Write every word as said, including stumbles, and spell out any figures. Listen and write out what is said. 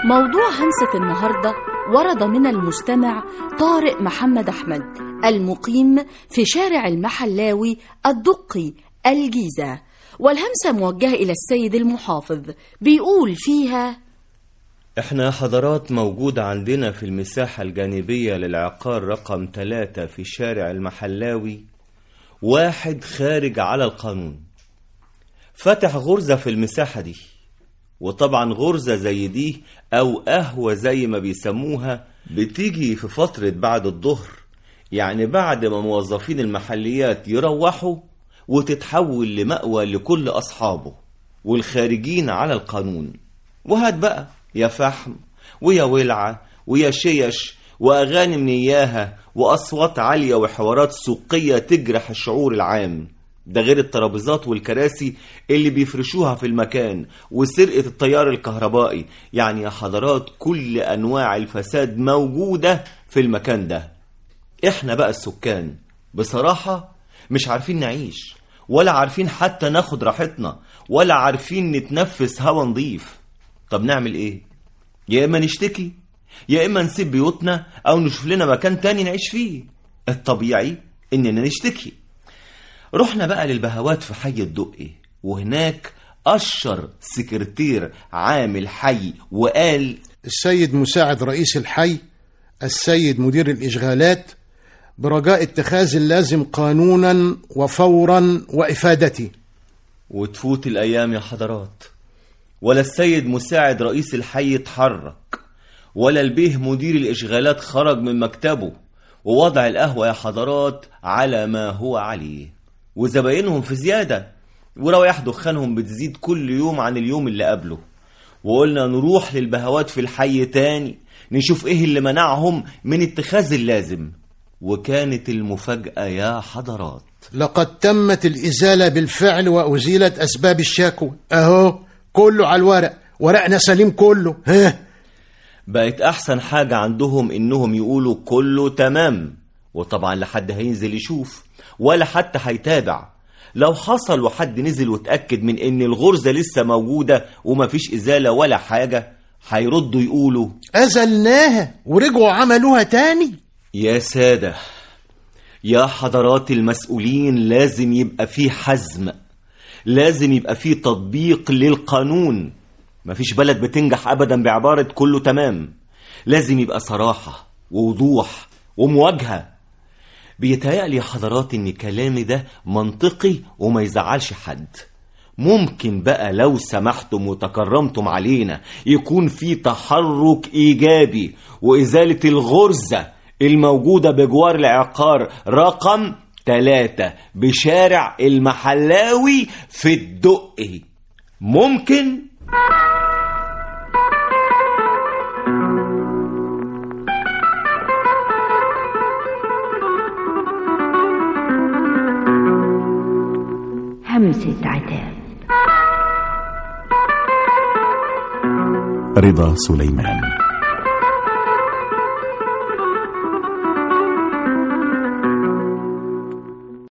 موضوع همسة النهاردة ورد من المستمع طارق محمد أحمد المقيم في شارع المحلاوي الدقي الجيزة، والهمسة موجهة إلى السيد المحافظ. بيقول فيها: احنا حضرات موجود عندنا في المساحة الجانبية للعقار رقم ثلاثة في شارع المحلاوي واحد خارج على القانون، فتح غرزة في المساحة دي. وطبعا غرزة زي دي او قهوة زي ما بيسموها بتيجي في فترة بعد الظهر، يعني بعد ما موظفين المحليات يروحوا، وتتحول لمأوى لكل أصحابه والخارجين على القانون. وهات بقى يا فحم ويا ولعة ويا شيش وأغاني من إياها وأصوات عالية وحوارات سوقية تجرح الشعور العام، ده غير الترابيزات والكراسي اللي بيفرشوها في المكان وسرقة التيار الكهربائي. يعني يا حضرات كل أنواع الفساد موجودة في المكان ده. إحنا بقى السكان بصراحة مش عارفين نعيش، ولا عارفين حتى ناخد راحتنا، ولا عارفين نتنفس هوا نضيف. طب نعمل إيه؟ يا إما نشتكي، يا إما نسيب بيوتنا أو نشوف لنا مكان تاني نعيش فيه. الطبيعي إننا نشتكي. رحنا بقى للبهوات في حي الدقي، وهناك أشر سكرتير عامل حي وقال: السيد مساعد رئيس الحي، السيد مدير الإشغالات، برجاء اتخاذ اللازم قانونا وفورا وإفادتي. وتفوت الأيام يا حضرات، ولا السيد مساعد رئيس الحي اتحرك، ولا البيه مدير الإشغالات خرج من مكتبه، ووضع القهوة يا حضرات على ما هو عليه، وزباينهم في زيادة، وروايح دخانهم بتزيد كل يوم عن اليوم اللي قبله. وقلنا نروح للبهوات في الحي تاني نشوف ايه اللي منعهم من اتخاذ اللازم. وكانت المفاجأة يا حضرات، لقد تمت الإزالة بالفعل وأزيلت أسباب الشكوى. أهو كله على الورق، ورقنا سليم كله. ها بقت أحسن حاجة عندهم إنهم يقولوا كله تمام، وطبعا لحد هينزل يشوف ولا حتى هيتابع. لو حصل وحد نزل وتأكد من إن الغرزة لسه موجودة ومفيش إزالة ولا حاجة، هيردوا يقولوا أزلناها ورجعوا عملوها تاني. يا سادة يا حضرات المسؤولين، لازم يبقى فيه حزم، لازم يبقى فيه تطبيق للقانون. مفيش بلد بتنجح أبدا بعبارة كله تمام. لازم يبقى صراحة ووضوح ومواجهة. بيتهيألي يا حضرات إن كلامي ده منطقي وما يزعلش حد. ممكن بقى لو سمحتم وتكرمتم علينا يكون في تحرك إيجابي وإزالة الغرزة الموجودة بجوار العقار رقم ثلاثة بشارع المحلاوي في الدقي. ممكن؟ همسة عتاب. رضا سليمان.